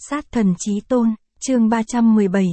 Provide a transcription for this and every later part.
Sát thần chí tôn, chương 317,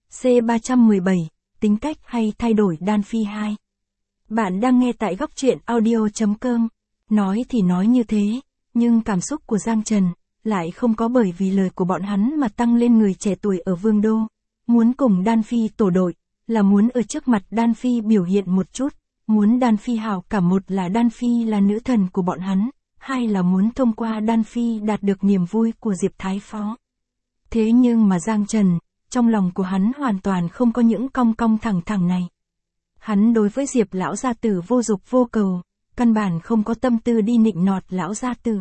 C317, tính cách hay thay đổi Đan Phi 2. Bạn đang nghe tại góc truyện audio.com. Nói thì nói như thế, nhưng cảm xúc của Giang Trần lại không có bởi vì lời của bọn hắn mà tăng lên. Người trẻ tuổi ở Vương Đô, muốn cùng Đan Phi tổ đội, là muốn ở trước mặt Đan Phi biểu hiện một chút, muốn Đan Phi hảo cảm. Một là Đan Phi là nữ thần của bọn hắn, hai là muốn thông qua Đan Phi đạt được niềm vui của Diệp Thái Phó. Thế nhưng mà Giang Trần, trong lòng của hắn hoàn toàn không có những cong cong thẳng thẳng này. Hắn đối với Diệp lão gia tử vô dục vô cầu, căn bản không có tâm tư đi nịnh nọt lão gia tử.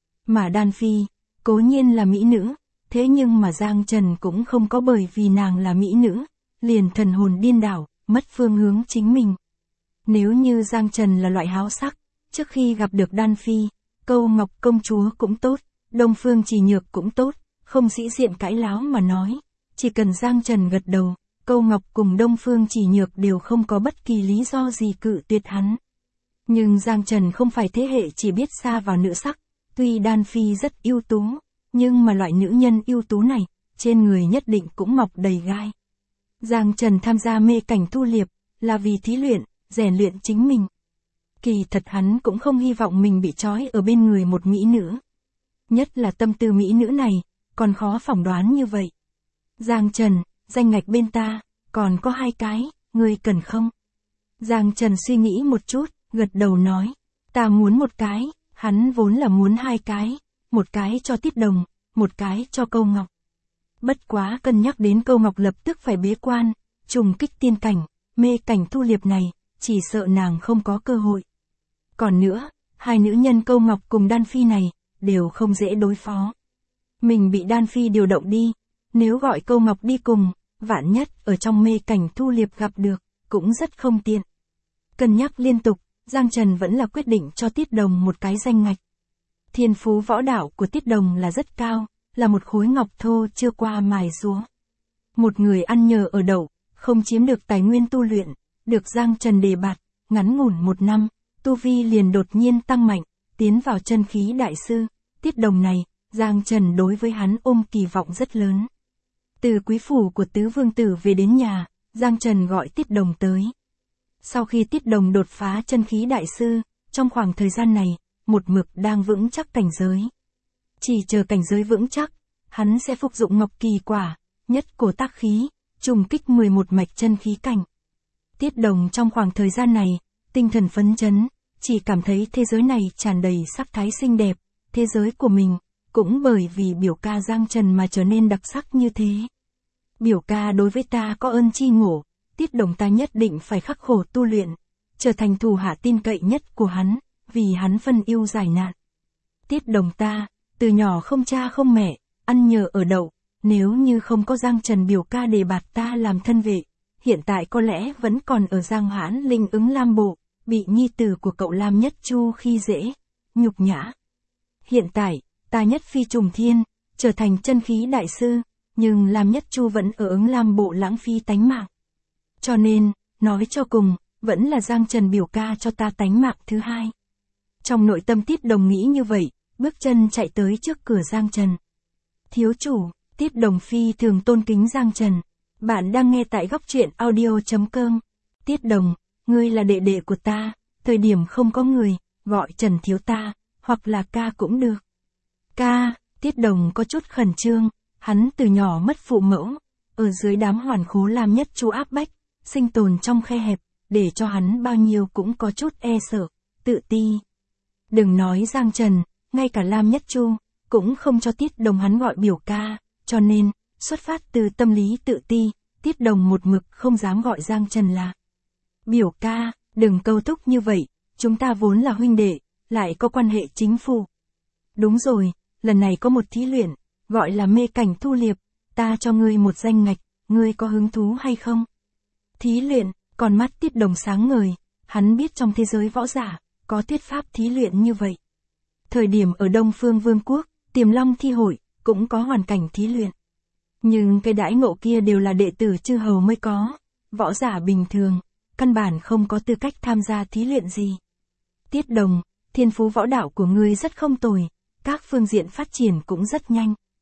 Mà Đan Phi, cố nhiên là mỹ nữ, thế nhưng mà Giang Trần cũng không có bởi vì nàng là mỹ nữ, liền thần hồn điên đảo, mất phương hướng chính mình. Nếu như Giang Trần là loại háo sắc, trước khi gặp được Đan Phi, Câu Ngọc công chúa cũng tốt, Đông Phương Chỉ Nhược cũng tốt, không sĩ diện cãi láo mà nói, chỉ cần Giang Trần gật đầu, Câu Ngọc cùng Đông Phương Chỉ Nhược đều không có bất kỳ lý do gì cự tuyệt hắn. Nhưng Giang Trần không phải thế hệ chỉ biết sa vào nữ sắc, tuy Đan Phi rất ưu tú, nhưng mà loại nữ nhân ưu tú này, trên người nhất định cũng mọc đầy gai. Giang Trần tham gia mê cảnh thu liệp, là vì thí luyện, rèn luyện chính mình. Kỳ thật hắn cũng không hy vọng mình bị trói ở bên người một mỹ nữ. Nhất là tâm tư mỹ nữ này, còn khó phỏng đoán như vậy. Giang Trần, danh ngạch bên ta, còn có 2 cái, ngươi cần không? Giang Trần suy nghĩ một chút, gật đầu nói, ta muốn 1 cái, hắn vốn là muốn 2 cái, 1 cái cho Tiết Đồng, 1 cái cho Câu Ngọc. Bất quá cân nhắc đến Câu Ngọc lập tức phải bế quan, trùng kích tiên cảnh, mê cảnh thu liệp này, chỉ sợ nàng không có cơ hội. Còn nữa, 2 nữ nhân Câu Ngọc cùng Đan Phi này, đều không dễ đối phó. Mình bị Đan Phi điều động đi, nếu gọi Câu Ngọc đi cùng, vạn nhất ở trong mê cảnh thu liệp gặp được, cũng rất không tiện. Cân nhắc liên tục, Giang Trần vẫn là quyết định cho Tiết Đồng 1 cái danh ngạch. Thiên phú võ đạo của Tiết Đồng là rất cao, là một khối ngọc thô chưa qua mài rúa. Một người ăn nhờ ở đậu, không chiếm được tài nguyên tu luyện, được Giang Trần đề bạt, ngắn ngủn 1 năm, tu vi liền đột nhiên tăng mạnh, tiến vào chân khí đại sư. Tiết Đồng này, Giang Trần đối với hắn ôm kỳ vọng rất lớn. Từ quý phủ của tứ vương tử về đến nhà, Giang Trần gọi Tiết Đồng tới. Sau khi Tiết Đồng đột phá chân khí đại sư, trong khoảng thời gian này, một mực đang vững chắc cảnh giới. Chỉ chờ cảnh giới vững chắc, hắn sẽ phục dụng Ngọc Kỳ Quả, nhất cổ tác khí, trùng kích 11 mạch chân khí cảnh. Tiết Đồng trong khoảng thời gian này, tinh thần phấn chấn, chỉ cảm thấy thế giới này tràn đầy sắc thái xinh đẹp, thế giới của mình, cũng bởi vì biểu ca Giang Trần mà trở nên đặc sắc như thế. Biểu ca đối với ta có ơn chi ngộ, Tiết Đồng ta nhất định phải khắc khổ tu luyện, trở thành thủ hạ tin cậy nhất của hắn, vì hắn phân ưu giải nạn. Tiết Đồng ta, từ nhỏ không cha không mẹ, ăn nhờ ở đậu, nếu như không có Giang Trần biểu ca đề bạt ta làm thân vệ, hiện tại có lẽ vẫn còn ở Giang Hãn Linh Ứng Lam Bộ, bị nhi tử của cậu Lam Nhất Chu khi dễ, nhục nhã. Hiện tại, ta nhất phi trùng thiên, trở thành chân khí đại sư, nhưng Lam Nhất Chu vẫn ở Ứng Lam Bộ lãng phí tánh mạng. Cho nên, nói cho cùng, vẫn là Giang Trần biểu ca cho ta tánh mạng thứ 2. Trong nội tâm Tiết Đồng nghĩ như vậy, bước chân chạy tới trước cửa Giang Trần. Thiếu chủ, Tiết Đồng phi thường tôn kính Giang Trần. Bạn đang nghe tại góc truyện audio.com. Tiết Đồng, ngươi là đệ đệ của ta, thời điểm không có người, gọi Trần thiếu ta, hoặc là ca cũng được. Ca, Tiết Đồng có chút khẩn trương, hắn từ nhỏ mất phụ mẫu, ở dưới đám hoàn khố Lam Nhất Chu áp bách, sinh tồn trong khe hẹp, để cho hắn bao nhiêu cũng có chút e sợ, tự ti. Đừng nói Giang Trần, ngay cả Lam Nhất Chu, cũng không cho Tiết Đồng hắn gọi biểu ca, cho nên, xuất phát từ tâm lý tự ti, Tiết Đồng một mực không dám gọi Giang Trần là biểu ca. Đừng câu thúc như vậy, chúng ta vốn là huynh đệ, lại có quan hệ chính phủ. Đúng rồi, lần này có một thí luyện, gọi là mê cảnh thu liệp, ta cho ngươi 1 danh ngạch, ngươi có hứng thú hay không? Thí luyện, con mắt Tiết Đồng sáng ngời, hắn biết trong thế giới võ giả, có thuyết pháp thí luyện như vậy. Thời điểm ở Đông Phương Vương quốc, Tiềm Long thi hội, cũng có hoàn cảnh thí luyện. Nhưng cái đãi ngộ kia đều là đệ tử chư hầu mới có, võ giả bình thường, căn bản không có tư cách tham gia thí luyện gì. Tiết Đồng, thiên phú võ đạo của ngươi rất không tồi, các phương diện phát triển cũng rất nhanh.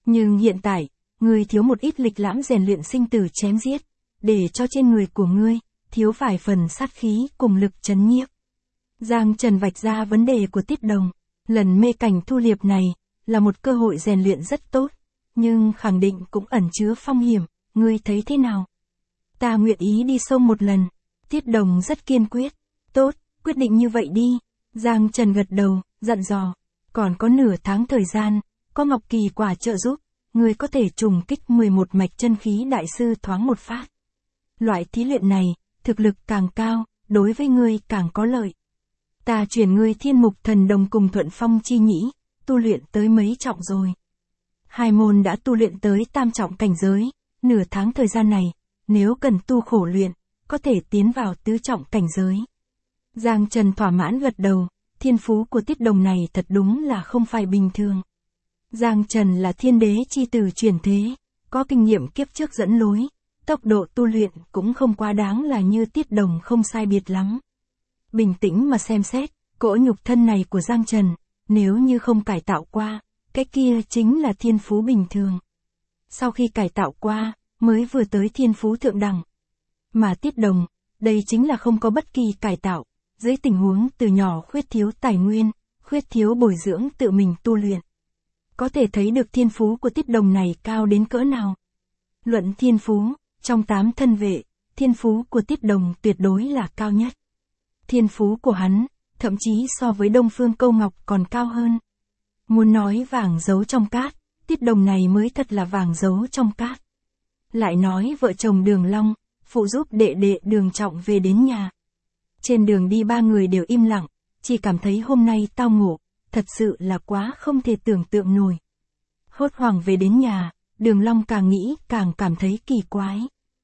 Nhưng hiện tại, ngươi thiếu một ít lịch lãm rèn luyện sinh tử chém giết, để cho trên người của ngươi, thiếu vài phần sát khí cùng lực chấn nhiếp. Giang Trần vạch ra vấn đề của Tiết Đồng. Lần mê cảnh thu liệp này, là một cơ hội rèn luyện rất tốt, nhưng khẳng định cũng ẩn chứa phong hiểm, ngươi thấy thế nào? Ta nguyện ý đi sông một lần. Tiết Đồng rất kiên quyết. Tốt, quyết định như vậy đi. Giang Trần gật đầu, dặn dò. Còn có nửa tháng thời gian, có Ngọc Kỳ quả trợ giúp, ngươi có thể trùng kích 11 mạch chân khí đại sư thoáng một phát. Loại thí luyện này, thực lực càng cao, đối với ngươi càng có lợi. Ta chuyển ngươi Thiên Mục Thần Đồng cùng Thuận Phong Chi Nhĩ, tu luyện tới mấy trọng rồi. Hai môn đã tu luyện tới tam trọng cảnh giới, nửa tháng thời gian này, nếu cần tu khổ luyện, có thể tiến vào tứ trọng cảnh giới. Giang Trần thỏa mãn gật đầu, thiên phú của Tiết Đồng này thật đúng là không phải bình thường. Giang Trần là thiên đế chi tử chuyển thế, có kinh nghiệm kiếp trước dẫn lối, tốc độ tu luyện cũng không quá đáng là như Tiết Đồng không sai biệt lắm. Bình tĩnh mà xem xét, cỗ nhục thân này của Giang Trần, nếu như không cải tạo qua, cái kia chính là thiên phú bình thường. Sau khi cải tạo qua, mới vừa tới thiên phú thượng đẳng. Mà Tiết Đồng, đây chính là không có bất kỳ cải tạo, dưới tình huống từ nhỏ khuyết thiếu tài nguyên, khuyết thiếu bồi dưỡng tự mình tu luyện. Có thể thấy được thiên phú của Tiết Đồng này cao đến cỡ nào. Luận thiên phú, trong 8 thân vệ, thiên phú của Tiết Đồng tuyệt đối là cao nhất. Thiên phú của hắn, thậm chí so với Đông Phương Câu Ngọc còn cao hơn. Muốn nói vàng giấu trong cát, Tiết Đồng này mới thật là vàng giấu trong cát. Lại nói vợ chồng Đường Long, phụ giúp đệ đệ Đường Trọng về đến nhà. Trên đường đi ba người đều im lặng, chỉ cảm thấy hôm nay tao ngộ, thật sự là quá không thể tưởng tượng nổi. Hốt hoảng về đến nhà, Đường Long càng nghĩ càng cảm thấy kỳ quái.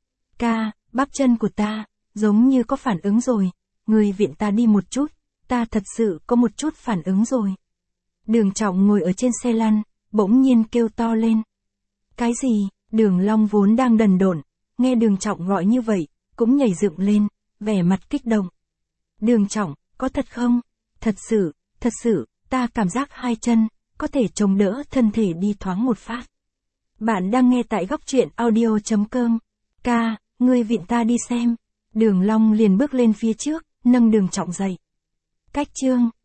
Ca, bắp chân của ta, giống như có phản ứng rồi, người viện ta đi một chút, ta thật sự có một chút phản ứng rồi. Đường Trọng ngồi ở trên xe lăn, bỗng nhiên kêu to lên. Cái gì? Đường Long vốn đang đần độn, nghe Đường Trọng gọi như vậy, cũng nhảy dựng lên, vẻ mặt kích động. Đường Trọng, có thật không? Thật sự, ta cảm giác hai chân, có thể chống đỡ thân thể đi thoáng một phát. Bạn đang nghe tại góc truyện audio.com. Ca, ngươi viện ta đi xem. Đường Long liền bước lên phía trước, nâng Đường Trọng dậy. Cách chương